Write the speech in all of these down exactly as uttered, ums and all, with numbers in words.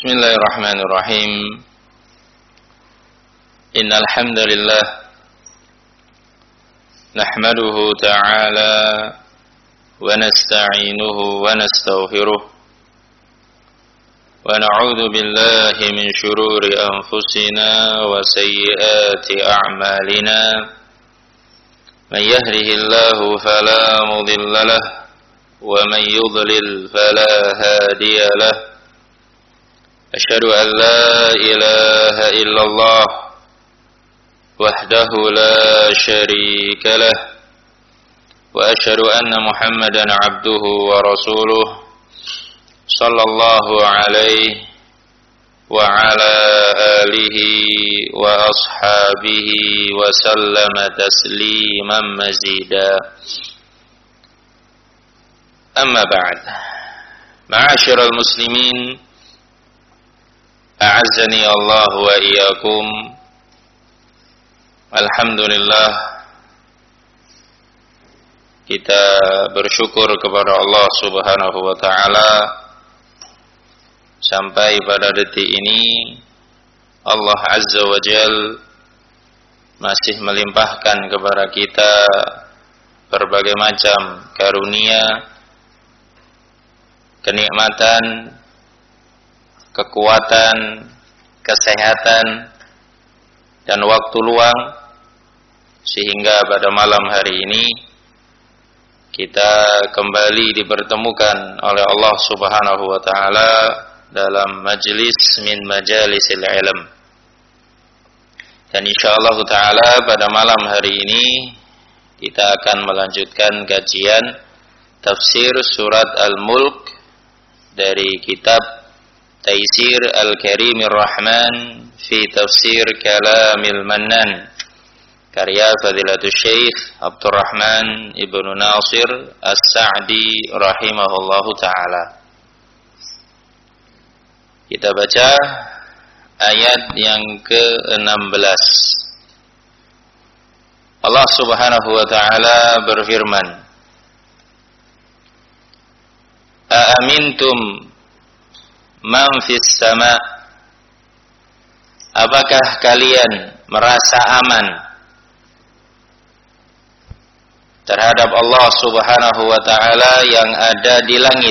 Bismillahirrahmanirrahim. Innal hamdalillah nahmaduhu ta'ala wa nasta'inuhu wa nastaghfiruh wa na'udzu billahi min shururi anfusina wa sayyiati a'malina. Man yahdihillahu fala mudilla lahu wa man yudlil fala hadiya lahu. Asyhadu an la ilaha illallah wahdahu la syarika lah wa asyhadu anna Muhammadan abduhu wa rasuluh sallallahu alaihi wa ala alihi wa ashabihi wa sallama tasliman mazida. Amma ba'd. Ma'asyiral muslimin, a'azzani Allah wa iyyakum. Alhamdulillah, kita bersyukur kepada Allah Subhanahu wa taala sampai pada detik ini Allah Azza wa Jal masih melimpahkan kepada kita berbagai macam karunia, kenikmatan, kekuatan, kesehatan, dan waktu luang, sehingga pada malam hari ini kita kembali dipertemukan oleh Allah Subhanahu wa taala dalam majlis min majalisil ilm. Dan insyaallah taala pada malam hari ini kita akan melanjutkan kajian tafsir surat Al-Mulk dari kitab Taisir Al-Karimir Rahman fi Tafsir Kalamil Mannan, karya Fadilatul Syekh Abdurrahman Ibnu Nasir As-Sa'di rahimahullahu ta'ala. Kita baca ayat yang ke enam belas. Allah Subhanahu wa ta'ala berfirman, Aamintum man fis sama', apakah kalian merasa aman terhadap Allah Subhanahu wa taala yang ada di langit?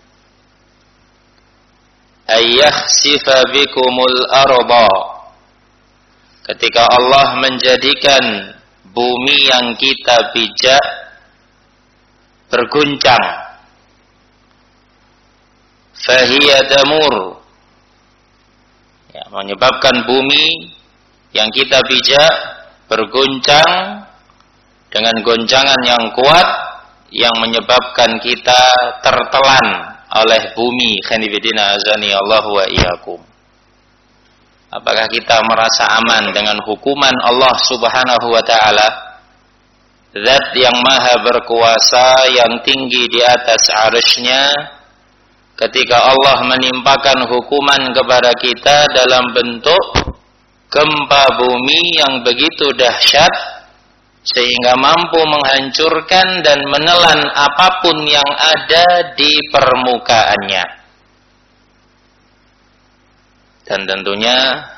Ayakhsifa bikumul arda, ketika Allah menjadikan bumi yang kita pijak berguncang, fahiya tamur, ya, menyebabkan bumi yang kita pijak berguncang dengan goncangan yang kuat yang menyebabkan kita tertelan oleh bumi. Khanifidina azani Allah wa iyyakum. Apakah kita merasa aman dengan hukuman Allah Subhanahu wa taala, Zat yang maha berkuasa yang tinggi di atas arsy-Nya, ketika Allah menimpakan hukuman kepada kita dalam bentuk gempa bumi yang begitu dahsyat sehingga mampu menghancurkan dan menelan apapun yang ada di permukaannya. Dan tentunya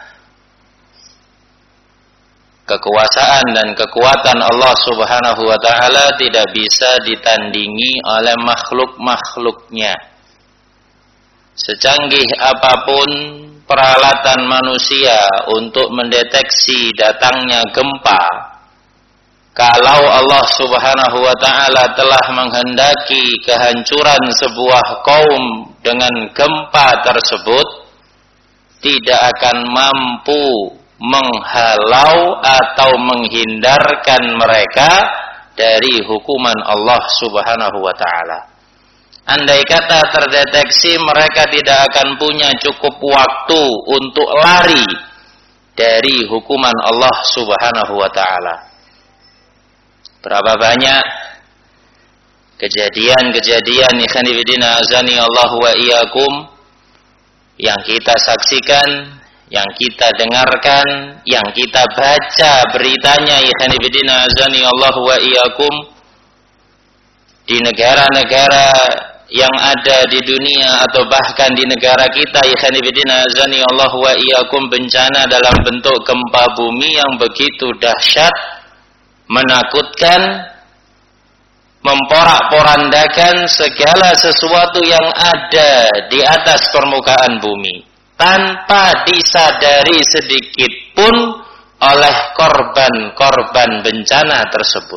kekuasaan dan kekuatan Allah Subhanahu wa taala tidak bisa ditandingi oleh makhluk-makhluknya. Secanggih apapun peralatan manusia untuk mendeteksi datangnya gempa, kalau Allah Subhanahu wa taala telah menghendaki kehancuran sebuah kaum dengan gempa tersebut, tidak akan mampu menghalau atau menghindarkan mereka dari hukuman Allah Subhanahu wa taala. Andai kata terdeteksi, mereka tidak akan punya cukup waktu untuk lari dari hukuman Allah Subhanahu wa taala. Berapa banyak kejadian-kejadian ikhwanifidina azani Allah wa iyyakum yang kita saksikan, yang kita dengarkan, yang kita baca beritanya ikhwanifidina azani Allah wa iyyakum di negara-negara yang ada di dunia atau bahkan di negara kita, ikhwan fillah azani Allah wa iyyakum, bencana dalam bentuk gempa bumi yang begitu dahsyat, menakutkan, memporak-porandakan segala sesuatu yang ada di atas permukaan bumi tanpa disadari sedikit pun oleh korban-korban bencana tersebut.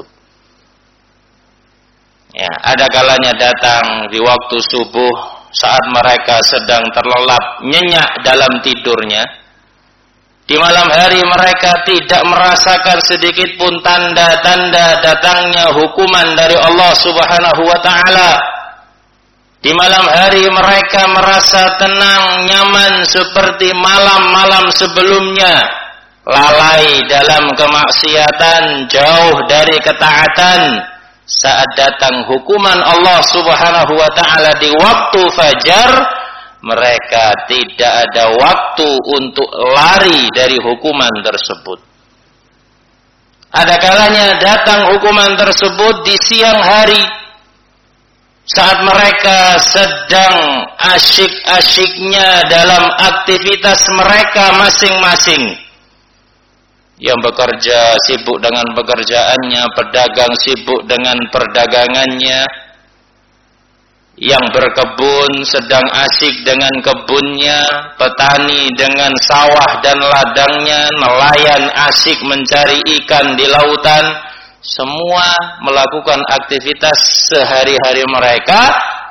Ya, ada kalanya datang di waktu subuh saat mereka sedang terlelap nyenyak dalam tidurnya. Di malam hari mereka tidak merasakan sedikit pun tanda-tanda datangnya hukuman dari Allah Subhanahu wa taala. Di malam hari mereka merasa tenang, nyaman seperti malam-malam sebelumnya. Lalai dalam kemaksiatan, jauh dari ketaatan. Saat datang hukuman Allah Subhanahu wa taala di waktu fajar, mereka tidak ada waktu untuk lari dari hukuman tersebut. Ada kalanya datang hukuman tersebut di siang hari, saat mereka sedang asyik-asyiknya dalam aktivitas mereka masing-masing. Yang bekerja sibuk dengan pekerjaannya, pedagang sibuk dengan perdagangannya, yang berkebun sedang asyik dengan kebunnya, petani dengan sawah dan ladangnya, nelayan asyik mencari ikan di lautan. Semua melakukan aktivitas sehari-hari mereka,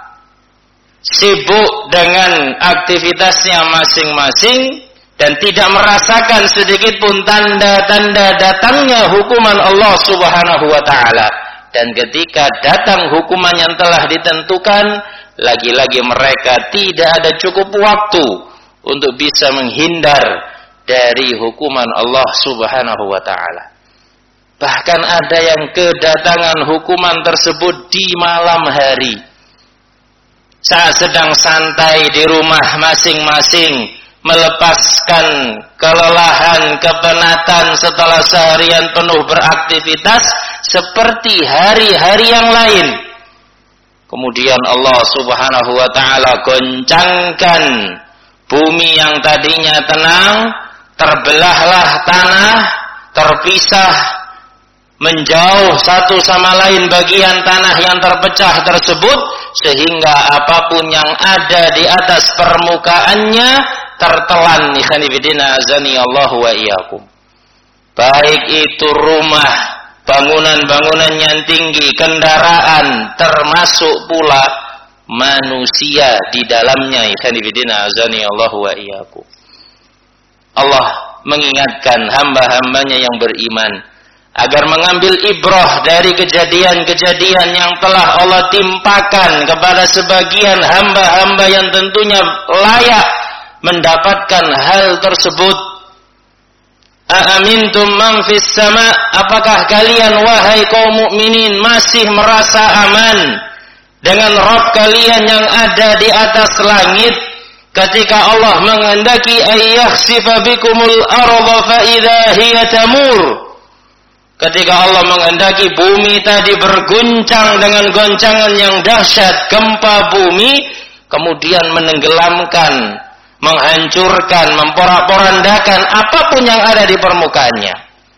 sibuk dengan aktivitasnya masing-masing, dan tidak merasakan sedikit pun tanda-tanda datangnya hukuman Allah Subhanahu wa taala. Dan ketika datang hukuman yang telah ditentukan, lagi-lagi mereka tidak ada cukup waktu untuk bisa menghindar dari hukuman Allah Subhanahu wa taala. Bahkan ada yang kedatangan hukuman tersebut di malam hari, saat sedang santai di rumah masing-masing, melepaskan kelelahan, kepenatan setelah seharian penuh beraktivitas seperti hari-hari yang lain. Kemudian Allah Subhanahu wa taala goncangkan bumi yang tadinya tenang, terbelahlah tanah, terpisah menjauh satu sama lain bagian tanah yang terpecah tersebut, sehingga apapun yang ada di atas permukaannya tertelan. Ikhwanifidina azani Allah wa iyyakum. Baik itu rumah, bangunan-bangunan yang tinggi, kendaraan, termasuk pula manusia di dalamnya. Ikhwanifidina azani Allah wa iyyakum. Allah mengingatkan hamba-hambanya yang beriman agar mengambil ibrah dari kejadian-kejadian yang telah Allah timpakan kepada sebagian hamba-hamba yang tentunya layak mendapatkan hal tersebut. Aamintum man fis sama, apakah kalian wahai kaum mukminin masih merasa aman dengan Rabb kalian yang ada di atas langit, ketika Allah menghendaki ayyahsifa bikumul arda fa idza hiya tamur, ketika Allah menghendaki bumi tadi berguncang dengan goncangan yang dahsyat, gempa bumi, kemudian menenggelamkan, menghancurkan, memporak-porandakan apapun yang ada di permukaannya.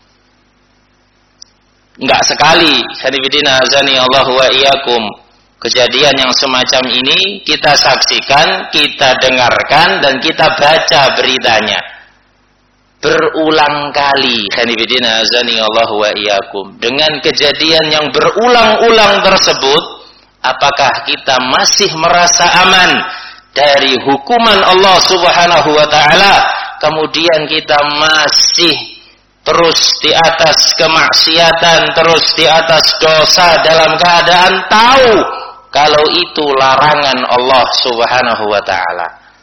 Enggak sekali, hadifidina azani Allah wa iyyakum, kejadian yang semacam ini kita saksikan, kita dengarkan, dan kita baca beritanya berulang kali. Hadifidina azani Allah wa iyyakum. Dengan kejadian yang berulang-ulang tersebut, apakah kita masih merasa aman dari hukuman Allah Subhanahu wa taala, kemudian kita masih terus di atas kemaksiatan, terus di atas dosa dalam keadaan tahu kalau itu larangan Allah Subhanahu wa taala.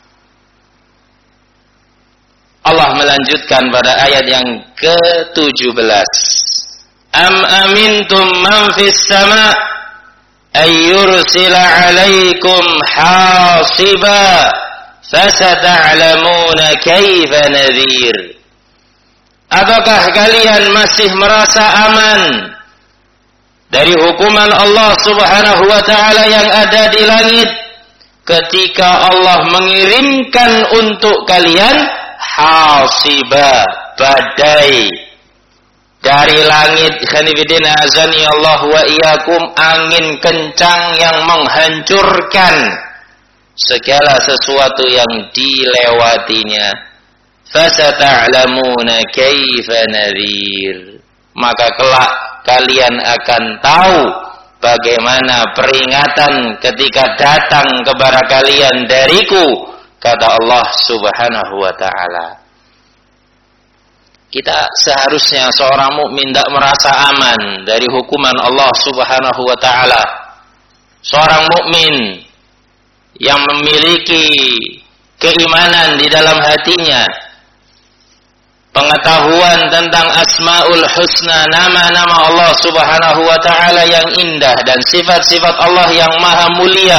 Allah melanjutkan pada ayat yang ke tujuh belas. Am amintum man fis sama' ayyursila 'alaikum hasiba fasata'lamuna kaifa nadhir. Apakah kalian masih merasa aman dari hukuman Allah Subhanahu wa taala yang ada di langit, ketika Allah mengirimkan untuk kalian hasiba, badai dari langit, khanifidina azani Allah wa iyyakum, angin kencang yang menghancurkan segala sesuatu yang dilewatinya. Fasata'lamuna kaifa nadhir, maka kelak kalian akan tahu bagaimana peringatan ketika datang kepada kalian dariku, kata Allah Subhanahu wa ta'ala. Kita seharusnya seorang mukmin tidak merasa aman dari hukuman Allah Subhanahu wa ta'ala. Seorang mukmin yang memiliki keimanan di dalam hatinya, pengetahuan tentang Asmaul Husna, nama-nama Allah Subhanahu wa ta'ala yang indah dan sifat-sifat Allah yang maha mulia.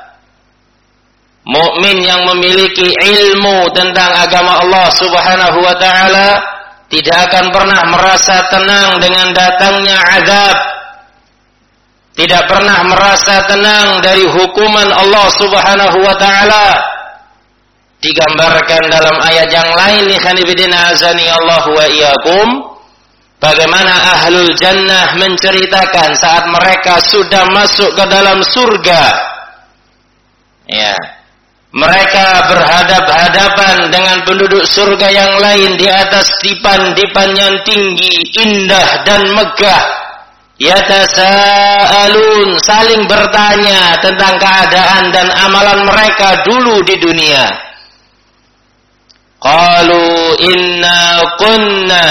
Mukmin yang memiliki ilmu tentang agama Allah Subhanahu wa ta'ala tidak akan pernah merasa tenang dengan datangnya azab. Tidak pernah merasa tenang dari hukuman Allah Subhanahu wa ta'ala. Digambarkan dalam ayat yang lain, khanifidina azani Allah wa iyyakum, bagaimana ahlul jannah menceritakan saat mereka sudah masuk ke dalam surga. Ya, mereka berhadap-hadapan dengan penduduk surga yang lain di atas dipan-dipan yang tinggi, indah dan megah. Yatasaalun, saling bertanya tentang keadaan dan amalan mereka dulu di dunia. Qalu inna kunna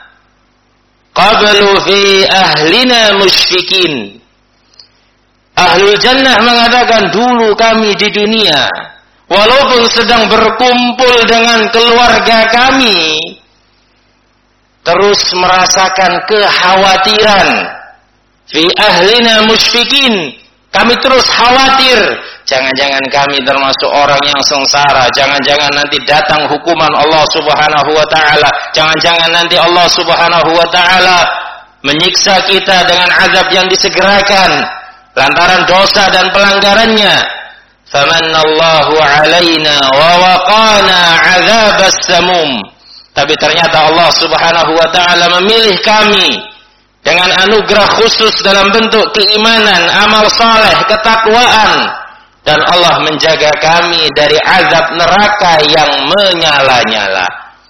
qablu fi ahlina musyfikin. Ahlul jannah mengatakan, dulu kami di dunia walaupun sedang berkumpul dengan keluarga kami terus merasakan kekhawatiran. Fi ahlina musyfikin, kami terus khawatir, jangan-jangan kami termasuk orang yang sengsara, jangan-jangan nanti datang hukuman Allah Subhanahu wa ta'ala, jangan-jangan nanti Allah Subhanahu wa ta'ala menyiksa kita dengan azab yang disegerakan lantaran dosa dan pelanggarannya. Famanallahu alaina wa waqana azabas samum. Tapi ternyata Allah Subhanahu wa ta'ala memilih kami dengan anugerah khusus dalam bentuk keimanan, amal saleh, ketakwaan, dan Allah menjaga kami dari azab neraka yang menyala-nyala.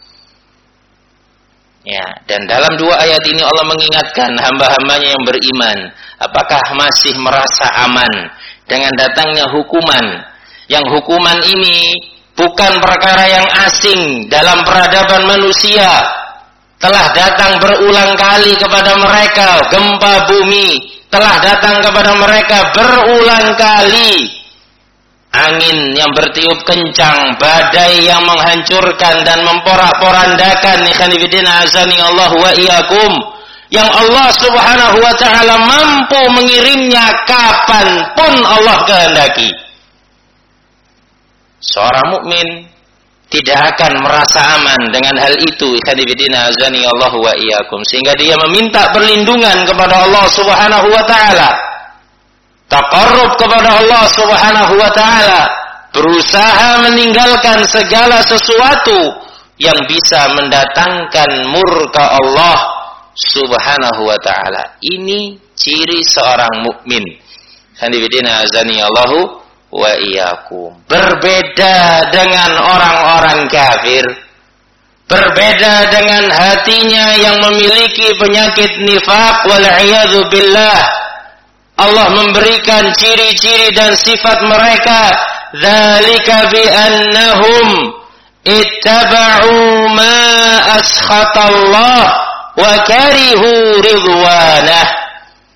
Ya, dan dalam dua ayat ini Allah mengingatkan hamba-hambanya yang beriman, apakah masih merasa aman dengan datangnya hukuman? Yang hukuman ini bukan perkara yang asing dalam peradaban manusia. Telah datang berulang kali kepada mereka, gempa bumi telah datang kepada mereka berulang kali. Angin yang bertiup kencang, badai yang menghancurkan dan memporak-porandakan, ikhwanifidina azani Allah wa iyyakum, yang Allah Subhanahu wa ta'ala mampu mengirimnya kapanpun Allah kehendaki. Seorang mukmin tidak akan merasa aman dengan hal itu, ikhwanifidina azani Allah wa iyyakum, sehingga dia meminta perlindungan kepada Allah Subhanahu wa ta'ala, taqarrub kepada Allah Subhanahu wa ta'ala, berusaha meninggalkan segala sesuatu yang bisa mendatangkan murka Allah Subhanahu wa ta'ala. Ini ciri seorang mukmin, ikhwanifidina azani Allah wa iyyakum. Berbeda dengan orang-orang kafir, berbeda dengan hatinya yang memiliki penyakit nifaq wal iyadzu billah. Allah memberikan ciri-ciri dan sifat mereka, dzalika bi annahum ittaba'u ma askhatallah wa karihu ridwanah.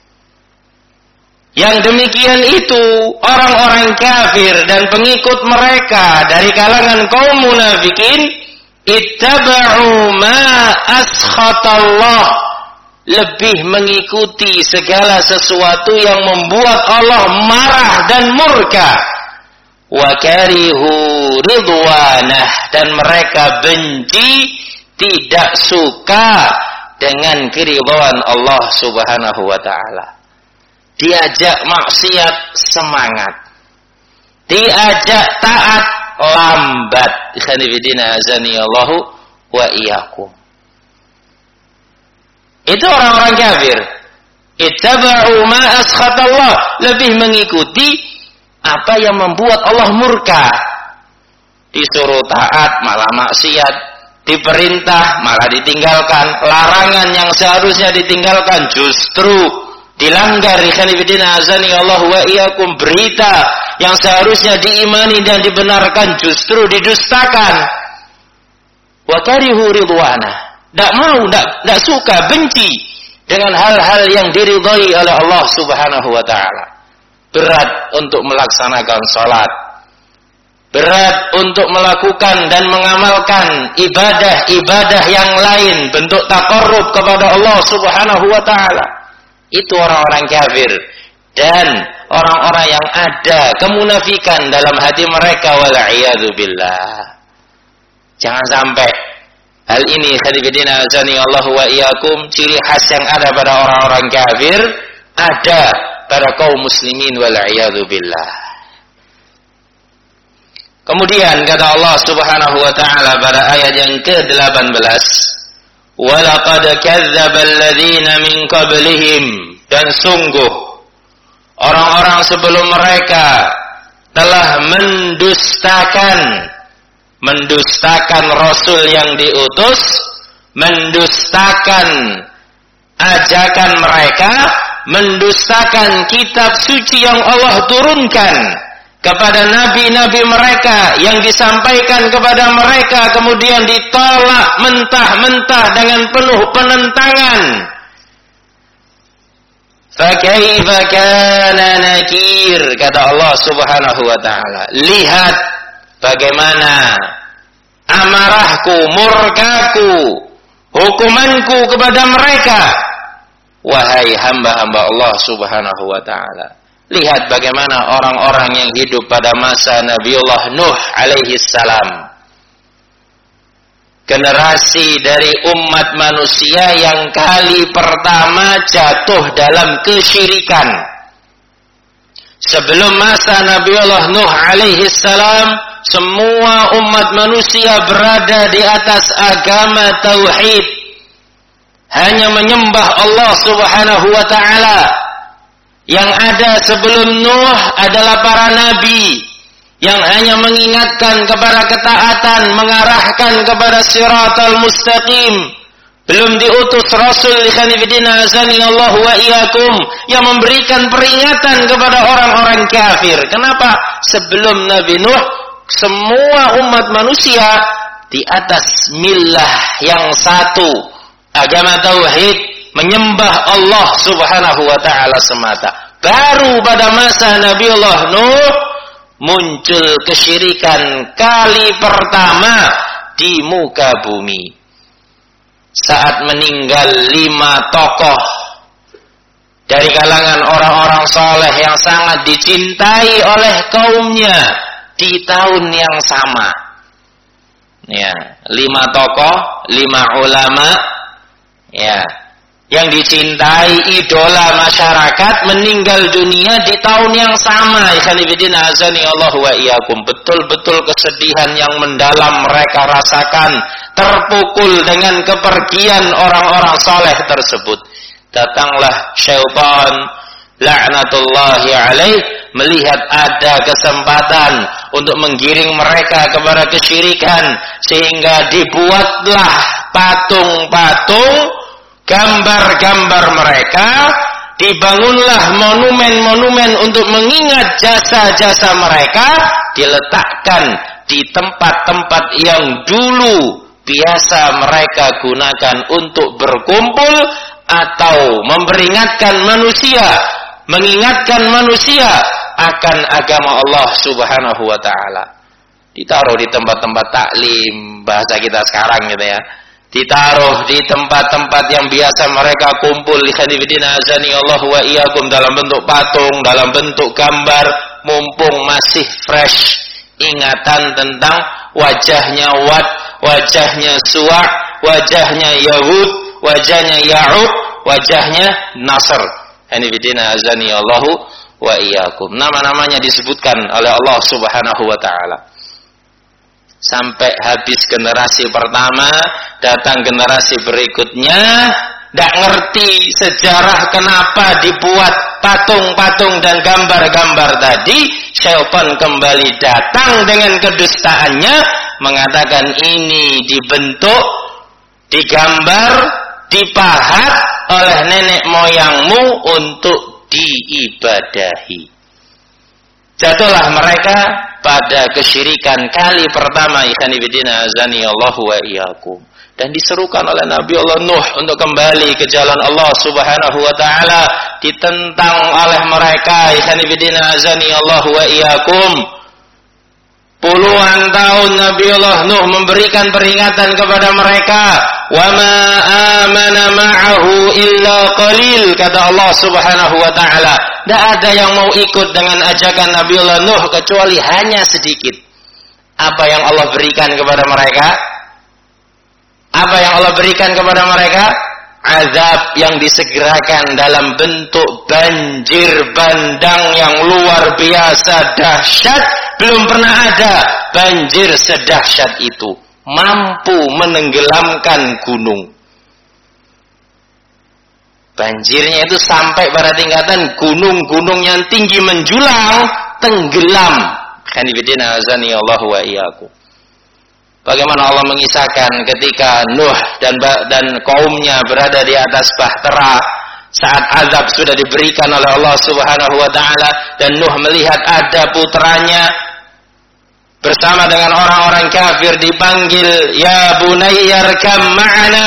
Yang demikian itu orang-orang kafir dan pengikut mereka dari kalangan kaum munafikin, ittaba'u ma askhatallah, lebih mengikuti segala sesuatu yang membuat Allah marah dan murka, wa karihu ridwanah, dan mereka benci, tidak suka dengan keridhaan Allah Subhanahu wa ta'ala. Diajak maksiat semangat, diajak taat lambat. Ikhwanifidina azani Allahu wa iyyakum. Itu orang-orang kafir. Ittaba'u ma askhatallah, lebih mengikuti apa yang membuat Allah murka. Disuruh taat malah maksiat, diperintah malah ditinggalkan, larangan yang seharusnya ditinggalkan justru dilanggar. Ikhwanifidina azani Allahu wa iyyakum, berita yang seharusnya diimani dan dibenarkan justru didustakan. Wa karihu ridwana, tidak mau, tidak suka, benci dengan hal-hal yang diridhai oleh Allah Subhanahu wa taala. Berat untuk melaksanakan salat, berat untuk melakukan dan mengamalkan ibadah-ibadah yang lain, bentuk taqarrub kepada Allah Subhanahu wa taala. Itu orang-orang kafir dan orang-orang yang ada kemunafikan dalam hati mereka, wal a'yadu billah. Jangan sampai hal ini, hadibidina azani Allah wa iyyakum, ciri khas yang ada pada orang-orang kafir ada pada kaum muslimin, wal a'yadu billah. Kemudian kata Allah Subhanahu wa taala pada ayat yang ke delapan belas, wa laqad kadzdzaba alladziina min qablihim, dan sungguh orang-orang sebelum mereka telah mendustakan mendustakan Rasul yang diutus, mendustakan ajakan mereka, mendustakan kitab suci yang Allah turunkan kepada nabi-nabi mereka, yang disampaikan kepada mereka kemudian ditolak mentah-mentah dengan penuh penentangan. Fakaifa kana nakir, kata Allah Subhanahu wa taala, lihat bagaimana amarahku, murkaku, hukumanku kepada mereka. Wahai hamba-hamba Allah Subhanahu wa taala, lihat bagaimana orang-orang yang hidup pada masa Nabiullah Nuh alaihi salam, generasi dari umat manusia yang kali pertama jatuh dalam kesyirikan. Sebelum masa Nabiullah Nuh alaihi salam, semua umat manusia berada di atas agama tauhid, hanya menyembah Allah Subhanahu wa taala. Yang ada sebelum Nuh adalah para nabi yang hanya mengingatkan kepada ketaatan, mengarahkan kepada siratal mustaqim. Belum diutus Rasul ikhwanifidina azani Allah wa iyyakum yang memberikan peringatan kepada orang-orang kafir. Kenapa? Sebelum Nabi Nuh, semua umat manusia di atas millah yang satu, agama tauhid, menyembah Allah Subhanahu wa taala semata. Baru pada masa Nabiullah Nuh muncul kesyirikan kali pertama di muka bumi. Saat meninggal lima tokoh dari kalangan orang-orang saleh yang sangat dicintai oleh kaumnya di tahun yang sama. Ya, lima tokoh, lima ulama, ya, yang dicintai, idola masyarakat, meninggal dunia di tahun yang sama. Ikhwanifidina azani Allah wa iyyakum. Betul-betul kesedihan yang mendalam mereka rasakan, terpukul dengan kepergian orang-orang saleh tersebut. Datanglah syaitan la'natullahi alaih, melihat ada kesempatan untuk menggiring mereka kepada kesyirikan, sehingga dibuatlah patung-patung, gambar-gambar mereka, dibangunlah monumen-monumen untuk mengingat jasa-jasa mereka, diletakkan di tempat-tempat yang dulu biasa mereka gunakan untuk berkumpul atau memperingatkan manusia, mengingatkan manusia akan agama Allah Subhanahu wa taala. Ditaruh di tempat-tempat taklim, bahasa kita sekarang gitu ya. Ditaruh di tempat-tempat yang biasa mereka kumpul, ikhwanifidina azani Allah wa iyyakum, dalam bentuk patung, dalam bentuk gambar, mumpung masih fresh ingatan tentang wajahnya Wad, wajahnya Suwa', wajahnya Yahud, wajahnya Ya'ub, wajahnya Nasr. Ikhwanifidina azani Allah wa iyyakum. Nama-namanya disebutkan oleh Allah Subhanahu wa taala. Sampai habis generasi pertama, datang generasi berikutnya, tidak ngerti sejarah kenapa dibuat patung-patung dan gambar-gambar tadi. Syaitan kembali datang dengan kedustaannya, mengatakan ini dibentuk, digambar, dipahat oleh nenek moyangmu untuk diibadahi. Jatuhlah mereka pada kesyirikan kali pertama, ikhwan fillah azani Allah wa iyyakum. Dan diserukan oleh Nabi Allah Nuh untuk kembali ke jalan Allah Subhanahu wa taala, ditentang oleh mereka, ikhwan fillah azani Allah wa iyyakum. Puluhan tahun Nabi Allah Nuh memberikan peringatan kepada mereka, wa ma amana ma'ahu illa qalil, kata Allah Subhanahu wa taala. Tidak ada yang mau ikut dengan ajakan Nabi Allah Nuh kecuali hanya sedikit. Apa yang Allah berikan kepada mereka? Apa yang Allah berikan kepada mereka? Azab yang disegerakan dalam bentuk banjir bandang yang luar biasa dahsyat. Belum pernah ada banjir sedahsyat itu, mampu menenggelamkan gunung. Banjirnya itu sampai pada tingkatan gunung-gunung yang tinggi menjulang tenggelam. Khanifidina azani Allah wa iyyakum. Bagaimana Allah mengisahkan ketika Nuh dan dan kaumnya berada di atas bahtera saat azab sudah diberikan oleh Allah Subhanahu wa taala, dan Nuh melihat ada putranya bersama dengan orang-orang kafir dipanggil, ya bunayyarkam ma'ana,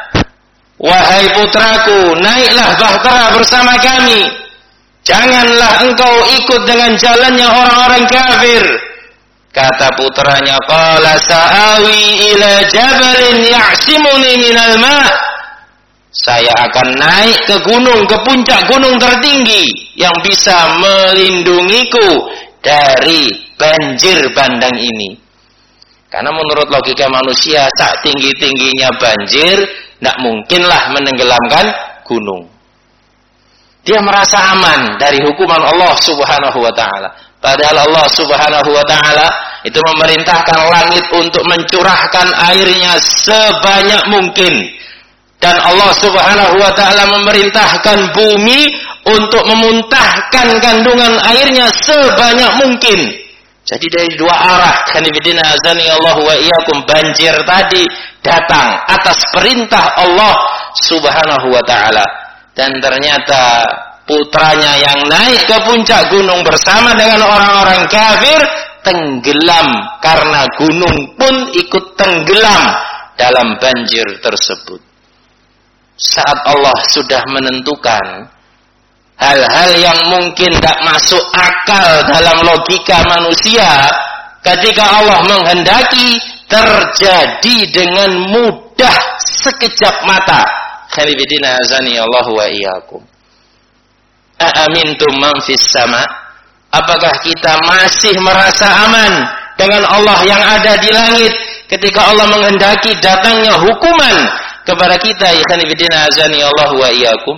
wahai putraku, naiklah bahtera bersama kami, janganlah engkau ikut dengan jalannya orang-orang kafir. Kata putranya, qala sa'awi ila jabalin ya'simuni minal ma', saya akan naik ke gunung, ke puncak gunung tertinggi yang bisa melindungiku dari banjir bandang ini. Karena menurut logika manusia, saat tinggi-tingginya banjir, tidak mungkinlah menenggelamkan gunung. Dia merasa aman dari hukuman Allah Subhanahu wa ta'ala. Padahal Allah Subhanahu wa ta'ala itu memerintahkan langit untuk mencurahkan airnya sebanyak mungkin. Dan Allah Subhanahu wa ta'ala memerintahkan bumi untuk memuntahkan kandungan airnya sebanyak mungkin. Jadi dari dua arah, khanifidina azani Allah wa iyyakum, banjir tadi datang atas perintah Allah Subhanahu wa ta'ala. Dan ternyata putranya yang naik ke puncak gunung bersama dengan orang-orang kafir tenggelam, karena gunung pun ikut tenggelam dalam banjir tersebut. Saat Allah sudah menentukan hal-hal yang mungkin tidak masuk akal dalam logika manusia, ketika Allah menghendaki terjadi dengan mudah sekejap mata. Khalifidina azani Allah wa iyyakum. Aamintum man fis sama? Apakah kita masih merasa aman dengan Allah yang ada di langit ketika Allah menghendaki datangnya hukuman kepada kita? Khalifidina azani Allah wa iyyakum.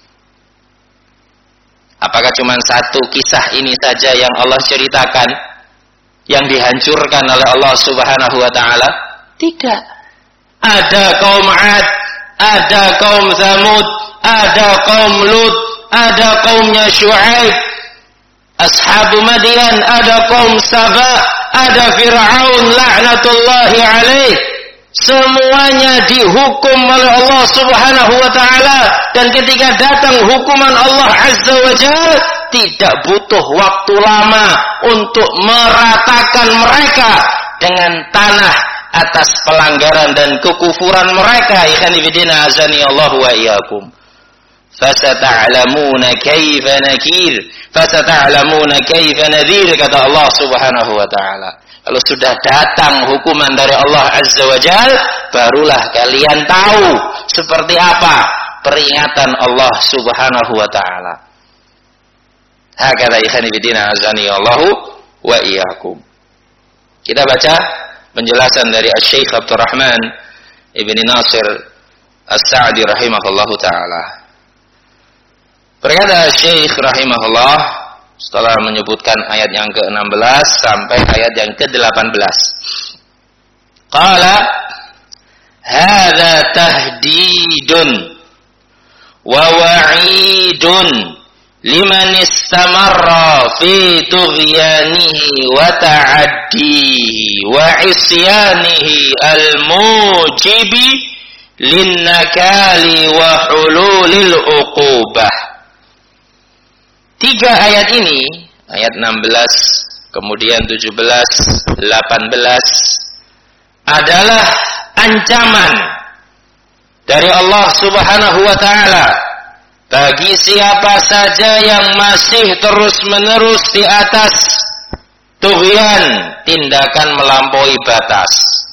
Apakah cuma satu kisah ini saja yang Allah ceritakan, yang dihancurkan oleh Allah Subhanahu wa ta'ala? Tidak. Ada kaum Ad, ada kaum Thamud, ada kaum Lut, ada kaumnya Syuaib, Ashabu Madian, ada kaum Saba, ada Fir'aun la'natullahi alaih. Semuanya dihukum oleh Allah Subhanahu wa ta'ala. Dan ketika datang hukuman Allah Azza wa Jalla, tidak butuh waktu lama untuk meratakan mereka dengan tanah atas pelanggaran dan kekufuran mereka. Ikhwan fillah azani Allah wa iyyakum. Fasata'lamuna kaifa nakir, fasata'lamuna kaifa nadhir, kata Allah Subhanahu wa ta'ala. Kalau sudah datang hukuman dari Allah Azza wa Jalla, barulah kalian tahu seperti apa peringatan Allah Subhanahu wa ta'ala. Hakadha ikhwan fillah azani Allah wa iyyakum. Kita baca penjelasan dari Asy-Syaikh Abdurrahman Ibn Nasir As-Sa'di rahimahullahu ta'ala. Berkata Syekh rahimahullah, setelah menyebutkan ayat yang ke enam belas sampai ayat yang ke delapan belas. Qala hadza tahdidun wa wa'idun liman istamarra fi tughyanihi wa ta'addihi wa isyanihi al-mujibi linnakali wa hululil uqubah. Tiga ayat ini, ayat enam belas, kemudian tujuh belas, delapan belas, adalah ancaman dari Allah Subhanahu wa ta'ala bagi siapa saja yang masih terus-menerus di atas tughyan, tindakan melampaui batas,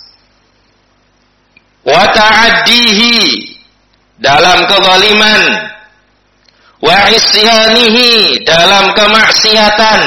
wa ta'addihi, dalam kezaliman, wa isyanihi, dalam kemaksiatan,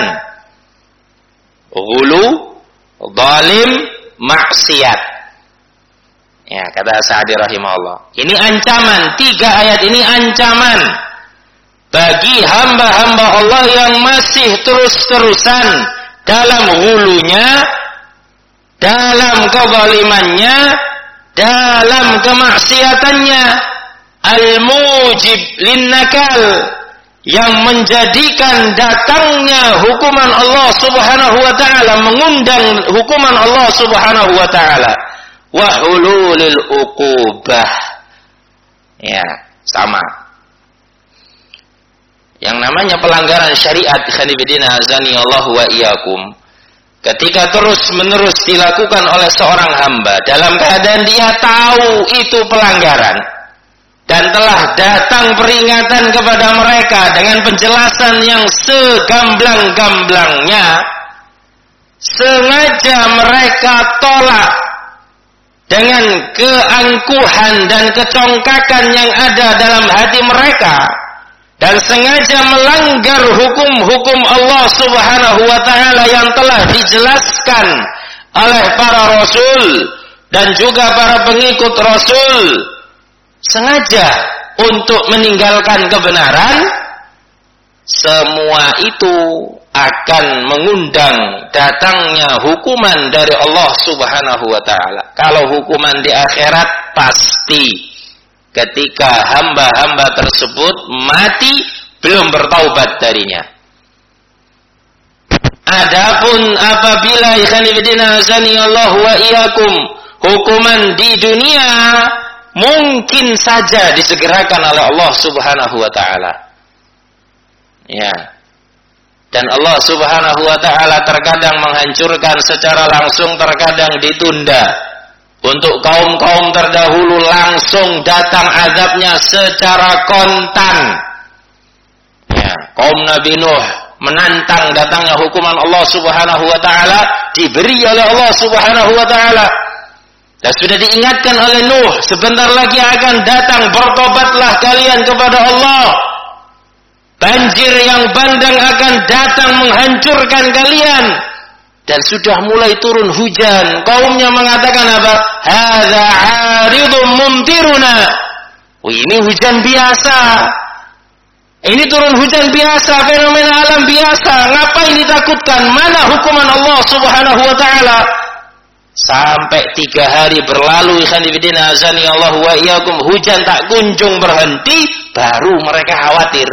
ghulu, zalim, maksiat. Ya, kata Sa'di rahimahullah. Ini ancaman, tiga ayat ini ancaman bagi hamba-hamba Allah yang masih terus-terusan dalam ghulunya, dalam kezalimannya, dalam kemaksiatannya, al-mujib linnakal, yang menjadikan datangnya hukuman Allah Subhanahu wa ta'ala, mengundang hukuman Allah Subhanahu wa ta'ala, wa hululil uqubah. Ya, sama. Yang namanya pelanggaran syariat, khanibidina azani Allah wa iyyakum, ketika terus-menerus dilakukan oleh seorang hamba dalam keadaan dia tahu itu pelanggaran, dan telah datang peringatan kepada mereka dengan penjelasan yang segamblang-gamblangnya, sengaja mereka tolak dengan keangkuhan dan kecongkakan yang ada dalam hati mereka, dan sengaja melanggar hukum-hukum Allah Subhanahu wa ta'ala yang telah dijelaskan oleh para rasul dan juga para pengikut rasul, sengaja untuk meninggalkan kebenaran, semua itu akan mengundang datangnya hukuman dari Allah Subhanahu wa ta'ala. Kalau hukuman di akhirat, pasti ketika hamba-hamba tersebut mati belum bertaubat darinya. Adapun apabila ikhwanifidina azani Allah wa iyyakum, hukuman di dunia mungkin saja disegerakan oleh Allah Subhanahu wa ta'ala. Ya. Dan Allah Subhanahu wa ta'ala terkadang menghancurkan secara langsung, terkadang ditunda. Untuk kaum-kaum terdahulu langsung datang azabnya secara kontan. Ya, kaum Nabi Nuh menantang datangnya hukuman Allah Subhanahu wa ta'ala, diberi oleh Allah Subhanahu wa ta'ala. Dan sudah diingatkan oleh Nuh, sebentar lagi akan datang, bertobatlah kalian kepada Allah. Banjir yang bandang akan datang menghancurkan kalian. Dan sudah mulai turun hujan. Kaumnya mengatakan apa? Hadza 'aridun mumtiruna. Oh, ini hujan biasa. Ini turun hujan biasa, fenomena alam biasa. Ngapain ditakutkan? Mana hukuman Allah Subhanahu wa ta'ala? Sampai tiga hari berlalu, ikhwanifidina azani Allah wa iyyakum, hujan tak kunjung berhenti, baru mereka khawatir.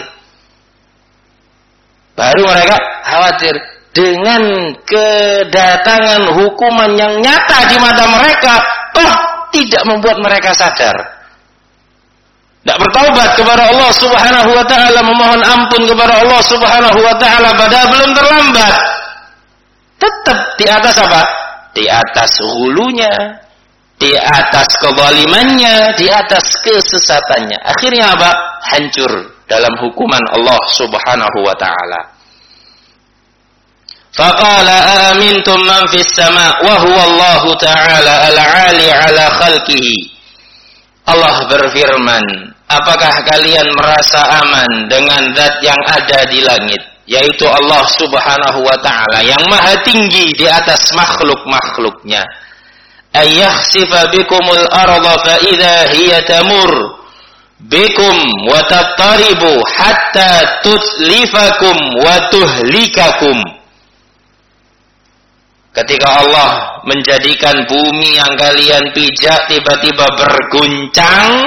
Baru mereka khawatir dengan kedatangan hukuman yang nyata di mata mereka, toh tidak membuat mereka sadar, tidak bertaubat kepada Allah Subhanahu wa ta'ala, memohon ampun kepada Allah Subhanahu wa ta'ala, padahal belum terlambat. Tetap di atas apa? Di atas hulunya, di atas kezalimannya, di atas kesesatannya. Akhirnya apa? Hancur dalam hukuman Allah Subhanahu wa ta'ala. Faqala amintum man fis sama' wa huwa Allah ta'ala al-'ali 'ala khalqihi. Allah berfirman, apakah kalian merasa aman dengan zat yang ada di langit, yaitu Allah Subhanahu wa ta'ala yang maha tinggi di atas makhluk-makhluknya. Ayakhsifa bikumul arda fa idza hiya tamur bikum wa tattaribu hatta tutlifakum wa tuhlikakum. Ketika Allah menjadikan bumi yang kalian pijak tiba-tiba berguncang,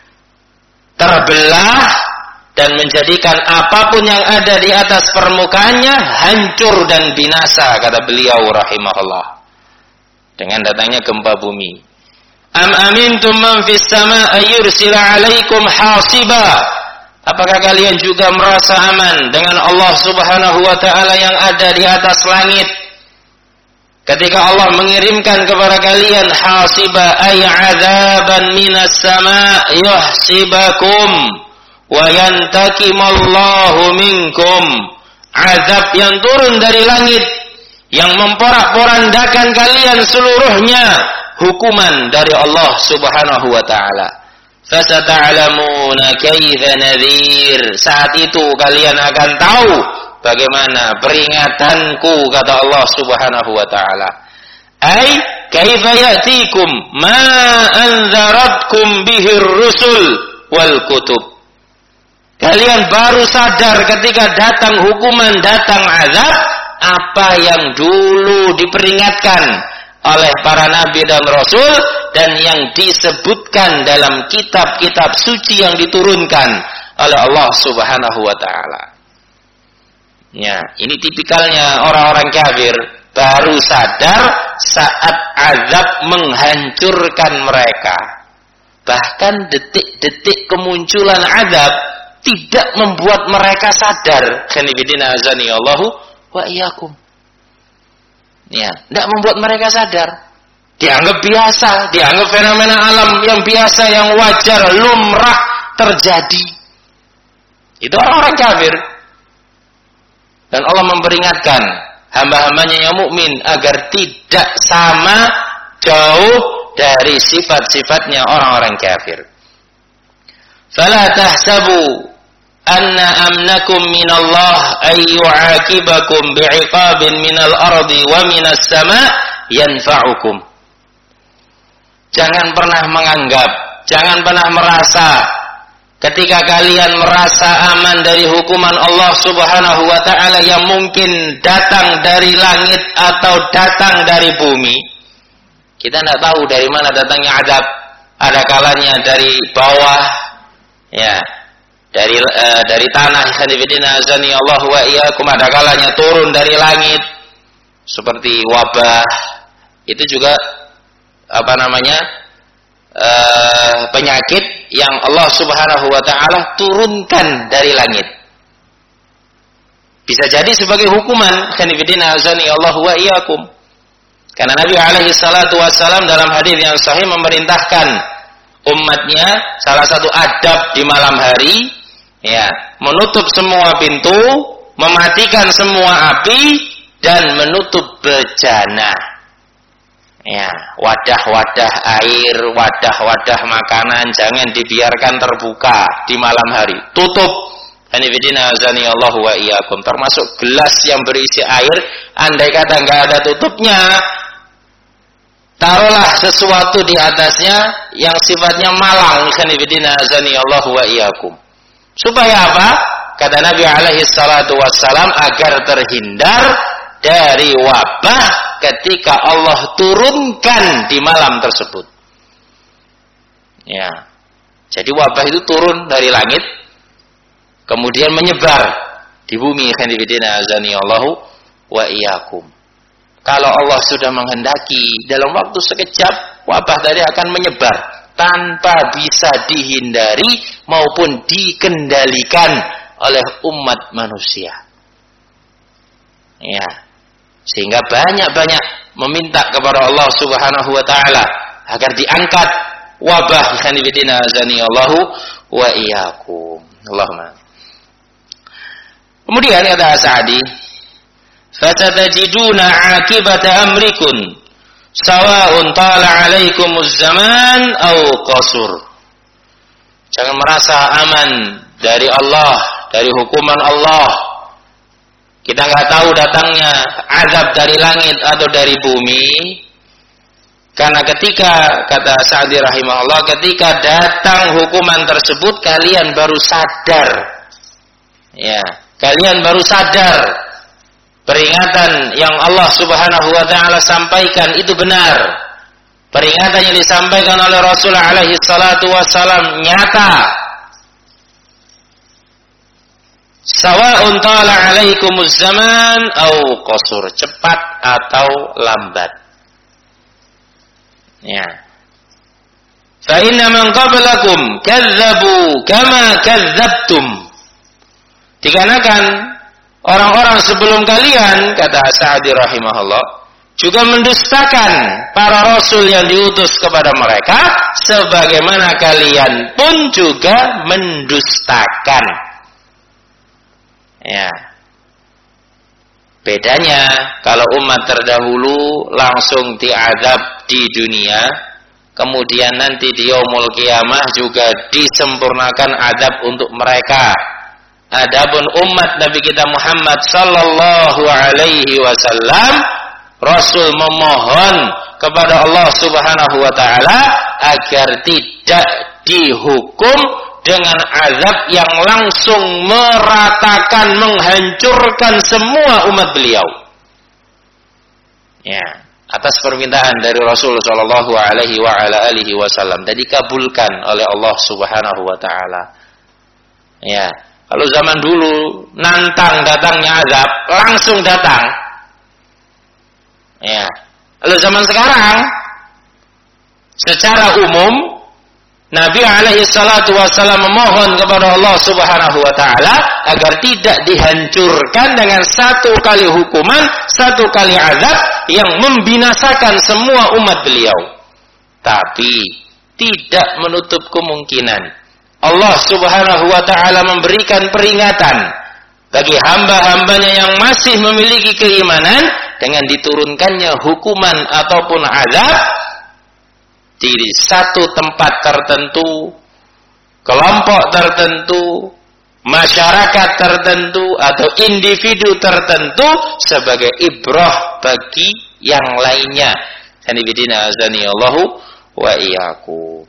terbelah, dan menjadikan apapun yang ada di atas permukaannya hancur dan binasa, kata beliau rahimahullah, dengan datangnya gempa bumi. Am amintum man fis sama' ayursila 'alaikum hasiba. Apakah kalian juga merasa aman dengan Allah Subhanahu wa taala yang ada di atas langit? Ketika Allah mengirimkan kepada kalian hasiba ay 'adzaban minas sama' yuhsibakum wa yantakimallahu minkum. Azab yang turun dari langit yang memporak-porandakan kalian seluruhnya, hukuman dari Allah Subhanahu wa taala. Fasata'lamuna kaifa nadhir. Saat itu kalian akan tahu bagaimana peringatanku, kata Allah Subhanahu wa taala. Ai kaifa ya'tikum ma anzaratkum bihir rusul wal kutub. Kalian baru sadar ketika datang hukuman, datang azab, apa yang dulu diperingatkan oleh para nabi dan rasul dan yang disebutkan dalam kitab-kitab suci yang diturunkan oleh Allah Subhanahu wa taala. Ya, ini tipikalnya orang-orang kafir, baru sadar saat azab menghancurkan mereka. Bahkan detik-detik kemunculan azab tidak membuat mereka sadar. Khanifidina azani Allahu wa iyyakum. Ya, tidak membuat mereka sadar. Dianggap biasa, dianggap fenomena alam yang biasa, yang wajar, lumrah terjadi. Itu orang-orang kafir. Dan Allah memperingatkan hamba-hambanya yang mukmin agar tidak sama jauh dari sifat-sifatnya orang-orang kafir. Fala tahsabu anna amnakum minallah ay yu'aqibakum bi'iqabin minal ardi wa minas sama' yanfa'ukum. Jangan pernah menganggap, jangan pernah merasa ketika kalian merasa aman dari hukuman Allah Subhanahu wa taala yang mungkin datang dari langit atau datang dari bumi. Kita tidak tahu dari mana datangnya azab. Ada kalanya dari bawah, ya, dari uh, dari tanah. Khanifidina azani Allah wa iyyakum. Ada kalanya turun dari langit seperti wabah. Itu juga apa namanya uh, penyakit yang Allah Subhanahu wa taala turunkan dari langit. Bisa jadi sebagai hukuman. Khanifidina azani Allah wa iyyakum. Karena Nabi alaihi salatu wassalam dalam hadis yang sahih memerintahkan umatnya salah satu adab di malam hari, ya, menutup semua pintu, mematikan semua api, dan menutup bejana, ya, wadah-wadah air, wadah-wadah makanan jangan dibiarkan terbuka di malam hari, tutup. Hanifidina azani Allah wa iyyakum. Termasuk gelas yang berisi air, andai kata nggak ada tutupnya, taruhlah sesuatu di atasnya yang sifatnya malang. Hanifidina azani Allah wa iyyakum. Supaya apa? Kata Nabi alaihi salatu wassalam, agar terhindar dari wabah ketika Allah turunkan di malam tersebut. Ya. Jadi wabah itu turun dari langit, kemudian menyebar di bumi. Khanifidina azani Allahu wa iyyakum. Kalau Allah sudah menghendaki, dalam waktu sekejap wabah tadi akan menyebar tanpa bisa dihindari maupun dikendalikan oleh umat manusia. Ya. Sehingga banyak-banyak meminta kepada Allah Subhanahu wa taala agar diangkat wabah. Khanifidina azani Allahu wa iyyakum. Allahumma. Kemudian kata Sa'di, "Fasatajiduna 'aqibata amrikum sawa'un tala 'alaikumuz zaman aw qasur." Jangan merasa aman dari Allah, dari hukuman Allah. Kita enggak tahu datangnya azab dari langit atau dari bumi. Karena ketika, kata Sa'di rahimahullah, ketika datang hukuman tersebut, kalian baru sadar. Ya, kalian baru sadar peringatan yang Allah Subhanahu wa taala sampaikan itu benar. Peringatan yang disampaikan oleh Rasulullah alaihi salatu wassalam nyata. Sawa'un tala alaikumuz zaman au qasur, cepat atau lambat. Ya. Fa inna man qablakum kadzabu kama kadzabtum. Dikarenakan orang-orang sebelum kalian, kata Sa'di rahimahullah, juga mendustakan para rasul yang diutus kepada mereka, sebagaimana kalian pun juga mendustakan. Ya. Bedanya kalau umat terdahulu langsung diazab di dunia, kemudian nanti di yaumul qiyamah juga disempurnakan azab untuk mereka. Adapun umat Nabi kita Muhammad sallallahu alaihi wasallam, Rasul memohon kepada Allah Subhanahu wa taala agar tidak dihukum dengan azab yang langsung meratakan, menghancurkan semua umat beliau. Ya, atas permintaan dari Rasul sallallahu alaihi wa ala alihi wasallam dan dikabulkan oleh Allah Subhanahu wa taala. Ya, kalau zaman dulu nantang datangnya azab, langsung datang. Ya, kalau zaman sekarang secara umum Nabi alaihi salatu wassalam memohon kepada Allah Subhanahu wa taala agar tidak dihancurkan dengan satu kali hukuman, satu kali azab yang membinasakan semua umat beliau. Tapi tidak menutup kemungkinan Allah Subhanahu wa taala memberikan peringatan bagi hamba-hambanya yang masih memiliki keimanan dengan diturunkannya hukuman ataupun azab di satu tempat tertentu, kelompok tertentu, masyarakat tertentu atau individu tertentu sebagai ibrah bagi yang lainnya. Sanibidina azanillahu wa iyyakum.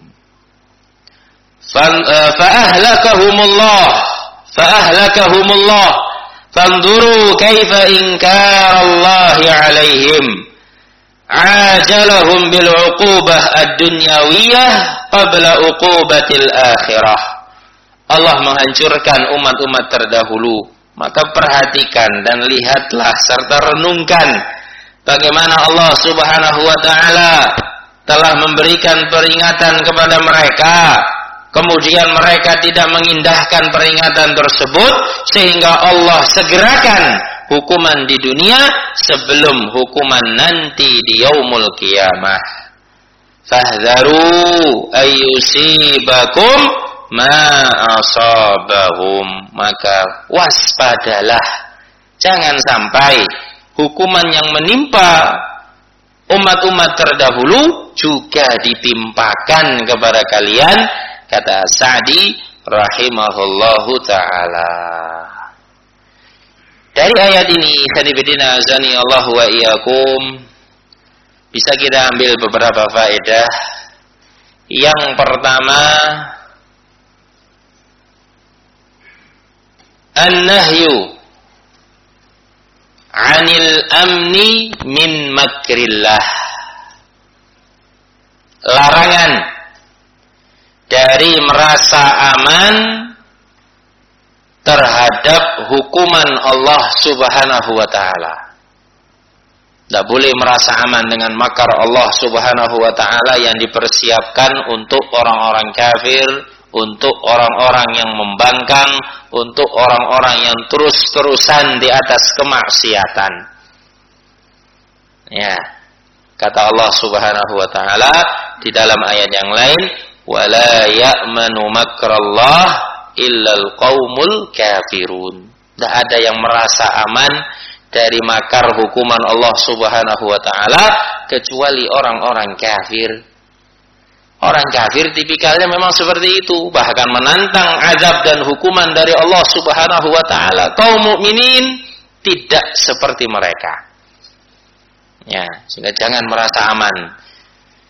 Fa'ahlakahumullah fa'ahlakahumullah fanzuru kaifa inkarallahi alaihim. Ajalahum bil uqubah ad-dunyawiyah qabla uqubatil akhirah. Allah menghancurkan umat-umat terdahulu. Maka perhatikan dan lihatlah serta renungkan bagaimana Allah Subhanahu wa taala telah memberikan peringatan kepada mereka, kemudian mereka tidak mengindahkan peringatan tersebut sehingga Allah segerakan hukuman di dunia sebelum hukuman nanti di yaumul qiyamah. Fahdharu ayyusibakum ma asabahum, maka waspadalah jangan sampai hukuman yang menimpa umat-umat terdahulu juga ditimpakan kepada kalian, kata Sa'di rahimahullahu taala. Dari ayat ini, khadibidina azani Allah wa iyyakum, bisa kita ambil beberapa faedah. Yang pertama, an-nahyu 'anil amni min makrillah. Larangan dari merasa aman terhadap hukuman Allah Subhanahu wa taala. Tidak boleh merasa aman dengan makar Allah Subhanahu wa taala yang dipersiapkan untuk orang-orang kafir, untuk orang-orang yang membangkang, untuk orang-orang yang terus-terusan di atas kemaksiatan. Ya, kata Allah Subhanahu wa taala di dalam ayat yang lain, wala ya'manu makrallah illal qaumul kafirun. Tidak ada yang merasa aman dari makar hukuman Allah Subhanahu wa taala kecuali orang-orang kafir. Orang kafir tipikalnya memang seperti itu, bahkan menantang azab dan hukuman dari Allah Subhanahu wa taala. Kaum mukminin tidak seperti mereka. Ya, sehingga jangan merasa aman.